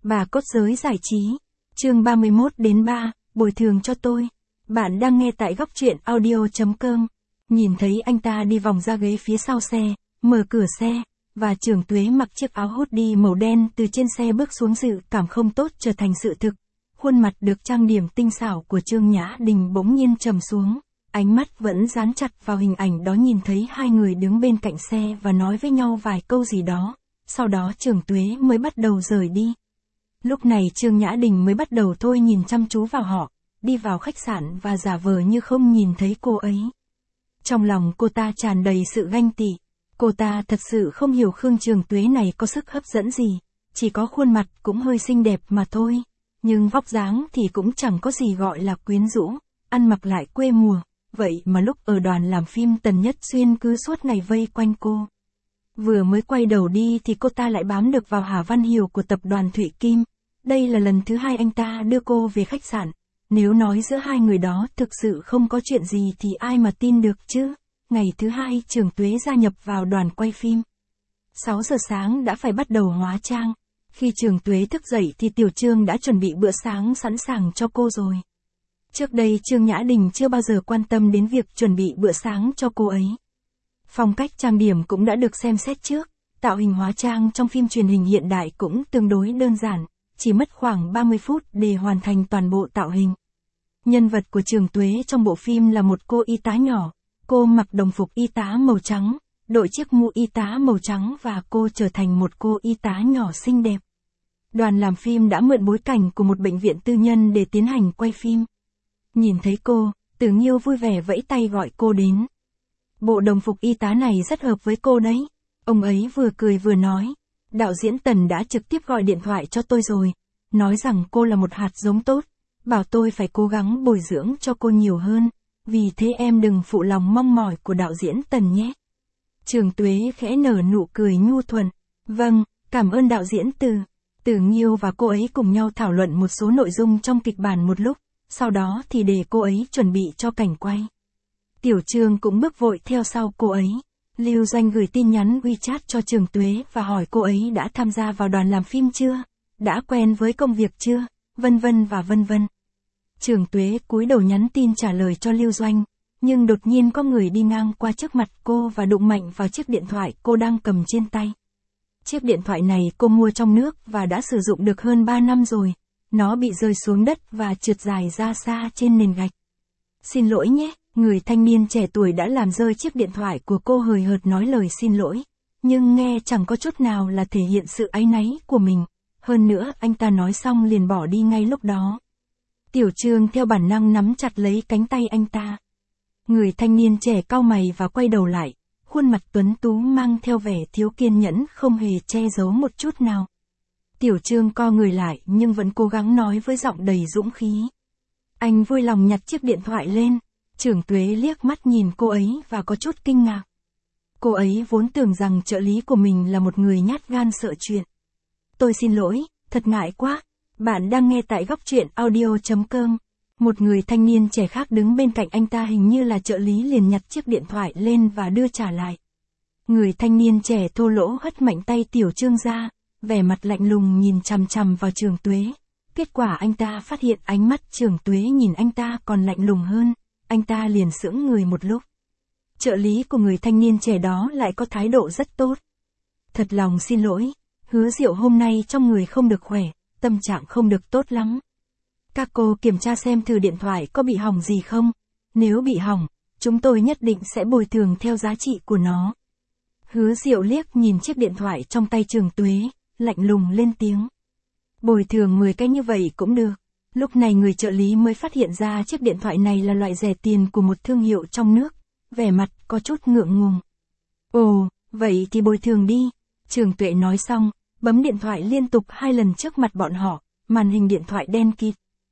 Bà cốt giới giải trí. Chương 31-3, bồi thường cho tôi. Bạn đang nghe tại góc truyện audio.com. Nhìn thấy anh ta đi vòng ra ghế phía sau xe, mở cửa xe, và Trường Tuế mặc chiếc áo hoodie màu đen từ trên xe bước xuống, dự cảm không tốt trở thành sự thực. Khuôn mặt được trang điểm tinh xảo của Trương Nhã Đình bỗng nhiên trầm xuống, ánh mắt vẫn dán chặt vào hình ảnh đó, nhìn thấy hai người đứng bên cạnh xe và nói với nhau vài câu gì đó. Sau đó Trường Tuế mới bắt đầu rời đi. Lúc này Trương Nhã Đình mới bắt đầu thôi nhìn chăm chú vào họ, đi vào khách sạn và giả vờ như không nhìn thấy cô ấy. Trong lòng cô ta tràn đầy sự ganh tị. Cô ta thật sự không hiểu Khương Trường Tuế này có sức hấp dẫn gì, chỉ có khuôn mặt cũng hơi xinh đẹp mà thôi. Nhưng vóc dáng thì cũng chẳng có gì gọi là quyến rũ, ăn mặc lại quê mùa. Vậy mà lúc ở đoàn làm phim Tần Nhất Xuyên cứ suốt ngày vây quanh cô. Vừa mới quay đầu đi thì cô ta lại bám được vào Hà Văn Hiểu của tập đoàn Thụy Kim. Đây là lần thứ hai anh ta đưa cô về khách sạn. Nếu nói giữa hai người đó thực sự không có chuyện gì thì ai mà tin được chứ. Ngày thứ hai Trường Tuế gia nhập vào đoàn quay phim. 6 giờ sáng đã phải bắt đầu hóa trang. Khi Trường Tuế thức dậy thì Tiểu Trương đã chuẩn bị bữa sáng sẵn sàng cho cô rồi. Trước đây Trương Nhã Đình chưa bao giờ quan tâm đến việc chuẩn bị bữa sáng cho cô ấy. Phong cách trang điểm cũng đã được xem xét trước, tạo hình hóa trang trong phim truyền hình hiện đại cũng tương đối đơn giản, chỉ mất khoảng 30 phút để hoàn thành toàn bộ tạo hình. Nhân vật của Trường Tuế trong bộ phim là một cô y tá nhỏ, cô mặc đồng phục y tá màu trắng, đội chiếc mũ y tá màu trắng và cô trở thành một cô y tá nhỏ xinh đẹp. Đoàn làm phim đã mượn bối cảnh của một bệnh viện tư nhân để tiến hành quay phim. Nhìn thấy cô, Tử Nghiêu vui vẻ vẫy tay gọi cô đến. Bộ đồng phục y tá này rất hợp với cô đấy. Ông ấy vừa cười vừa nói. Đạo diễn Tần đã trực tiếp gọi điện thoại cho tôi rồi. Nói rằng cô là một hạt giống tốt. Bảo tôi phải cố gắng bồi dưỡng cho cô nhiều hơn. Vì thế em đừng phụ lòng mong mỏi của đạo diễn Tần nhé. Trường Tuế khẽ nở nụ cười nhu thuận. Vâng, cảm ơn đạo diễn Từ. Tử Nghiêu và cô ấy cùng nhau thảo luận một số nội dung trong kịch bản một lúc. Sau đó thì để cô ấy chuẩn bị cho cảnh quay. Tiểu Trương cũng bước vội theo sau cô ấy. Lưu Doanh gửi tin nhắn WeChat cho Trường Tuế và hỏi cô ấy đã tham gia vào đoàn làm phim chưa, đã quen với công việc chưa, vân vân và vân vân. Trường Tuế cúi đầu nhắn tin trả lời cho Lưu Doanh, nhưng đột nhiên có người đi ngang qua trước mặt cô và đụng mạnh vào chiếc điện thoại cô đang cầm trên tay. Chiếc điện thoại này cô mua trong nước và đã sử dụng được hơn 3 năm rồi. Nó bị rơi xuống đất và trượt dài ra xa trên nền gạch. Xin lỗi nhé, người thanh niên trẻ tuổi đã làm rơi chiếc điện thoại của cô, hời hợt nói lời xin lỗi. Nhưng nghe chẳng có chút nào là thể hiện sự áy náy của mình. Hơn nữa anh ta nói xong liền bỏ đi ngay lúc đó. Tiểu Trương theo bản năng nắm chặt lấy cánh tay anh ta. Người thanh niên trẻ cau mày và quay đầu lại. Khuôn mặt tuấn tú mang theo vẻ thiếu kiên nhẫn, không hề che giấu một chút nào. Tiểu Trương co người lại nhưng vẫn cố gắng nói với giọng đầy dũng khí. Anh vui lòng nhặt chiếc điện thoại lên. Trường Tuế liếc mắt nhìn cô ấy và có chút kinh ngạc. Cô ấy vốn tưởng rằng trợ lý của mình là một người nhát gan sợ chuyện. Tôi xin lỗi, thật ngại quá. Bạn đang nghe tại góc truyện audio.com. Một người thanh niên trẻ khác đứng bên cạnh anh ta, hình như là trợ lý, liền nhặt chiếc điện thoại lên và đưa trả lại. Người thanh niên trẻ thô lỗ hất mạnh tay Tiểu Trương ra, vẻ mặt lạnh lùng nhìn chằm chằm vào Trường Tuế. Kết quả anh ta phát hiện ánh mắt Trường Tuế nhìn anh ta còn lạnh lùng hơn, anh ta liền sững người một lúc. Trợ lý của người thanh niên trẻ đó lại có thái độ rất tốt. Thật lòng xin lỗi, Hứa Diệu hôm nay trong người không được khỏe, tâm trạng không được tốt lắm. Các cô kiểm tra xem thử điện thoại có bị hỏng gì không? Nếu bị hỏng, chúng tôi nhất định sẽ bồi thường theo giá trị của nó. Hứa Diệu liếc nhìn chiếc điện thoại trong tay Trường Tuế, lạnh lùng lên tiếng. Bồi thường 10 cái như vậy cũng được. Lúc này người trợ lý mới phát hiện ra chiếc điện thoại này là loại rẻ tiền của một thương hiệu trong nước, vẻ mặt có chút ngượng ngùng. Ồ, vậy thì bồi thường đi. Trường Tuệ nói xong, bấm điện thoại liên tục 2 lần trước mặt bọn họ, màn hình điện thoại đen kịt.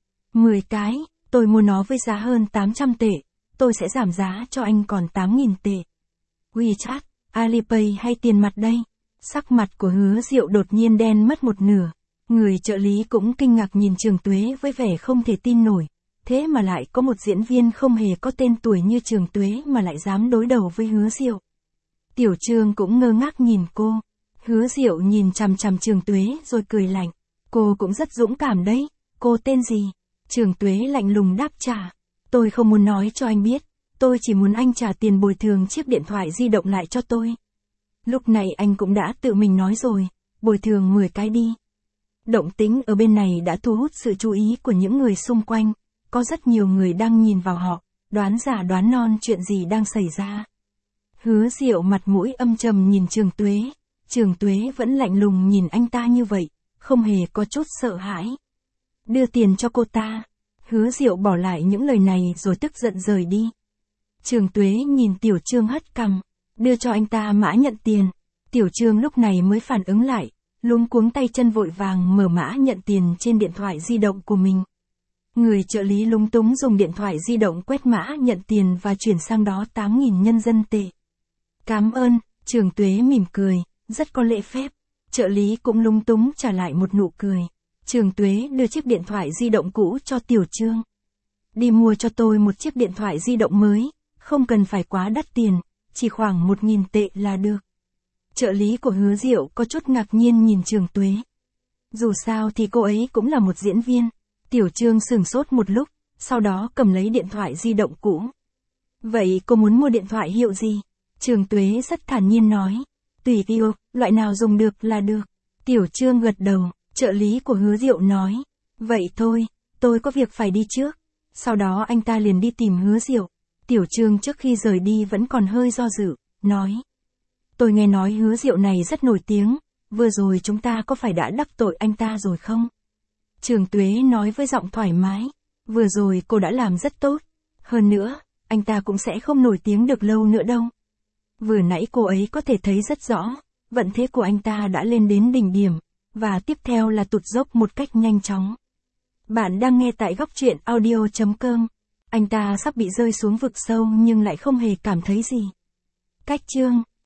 10 cái, tôi mua nó với giá hơn 800 tệ, tôi sẽ giảm giá cho anh còn 8.000 tệ. WeChat, Alipay hay tiền mặt đây? Sắc mặt của Hứa Diệu đột nhiên đen mất một nửa. Người trợ lý cũng kinh ngạc nhìn Trường Tuế với vẻ không thể tin nổi. Thế mà lại có một diễn viên không hề có tên tuổi như Trường Tuế mà lại dám đối đầu với Hứa Diệu. Tiểu Trương cũng ngơ ngác nhìn cô. Hứa Diệu nhìn chằm chằm Trường Tuế rồi cười lạnh. Cô cũng rất dũng cảm đấy, cô tên gì? Trường Tuế lạnh lùng đáp trả. Tôi không muốn nói cho anh biết, tôi chỉ muốn anh trả tiền bồi thường chiếc điện thoại di động lại cho tôi. Lúc này anh cũng đã tự mình nói rồi, bồi thường 10 cái đi. Động tĩnh ở bên này đã thu hút sự chú ý của những người xung quanh, có rất nhiều người đang nhìn vào họ, đoán giả đoán non chuyện gì đang xảy ra. Hứa Diệu mặt mũi âm trầm nhìn Trường Tuế vẫn lạnh lùng nhìn anh ta như vậy, không hề có chút sợ hãi. Đưa tiền cho cô ta. Hứa Diệu bỏ lại những lời này rồi tức giận rời đi. Trường Tuế nhìn Tiểu Trương hất cằm, đưa cho anh ta mã nhận tiền. Tiểu Trương lúc này mới phản ứng lại, luống cuống tay chân vội vàng mở mã nhận tiền trên điện thoại di động của mình. Người trợ lý lúng túng dùng điện thoại di động quét mã nhận tiền và chuyển sang đó 8.000 nhân dân tệ. Cảm ơn, Trường Tuế mỉm cười, rất có lễ phép. Trợ lý cũng lúng túng trả lại một nụ cười. Trường Tuế đưa chiếc điện thoại di động cũ cho Tiểu Trương. Đi mua cho tôi một chiếc điện thoại di động mới, không cần phải quá đắt tiền, chỉ khoảng 1.000 tệ là được. Trợ lý của Hứa Diệu có chút ngạc nhiên nhìn Trường Tuế. Dù sao thì cô ấy cũng là một diễn viên. Tiểu Trương sửng sốt một lúc, sau đó cầm lấy điện thoại di động cũ. Vậy cô muốn mua điện thoại hiệu gì? Trường Tuế rất thản nhiên nói. Tùy yêu, loại nào dùng được là được. Tiểu Trương gật đầu, trợ lý của Hứa Diệu nói. Vậy thôi, tôi có việc phải đi trước. Sau đó anh ta liền đi tìm Hứa Diệu. Tiểu Trương trước khi rời đi vẫn còn hơi do dự, nói. Tôi nghe nói Hứa Diệu này rất nổi tiếng, vừa rồi chúng ta có phải đã đắc tội anh ta rồi không? Trường Tuế nói với giọng thoải mái. Vừa rồi cô đã làm rất tốt. Hơn nữa, anh ta cũng sẽ không nổi tiếng được lâu nữa đâu. Vừa nãy cô ấy có thể thấy rất rõ, vận thế của anh ta đã lên đến đỉnh điểm, và tiếp theo là tụt dốc một cách nhanh chóng. Bạn đang nghe tại góc truyện audio.com. Anh ta sắp bị rơi xuống vực sâu nhưng lại không hề cảm thấy gì. Cách chương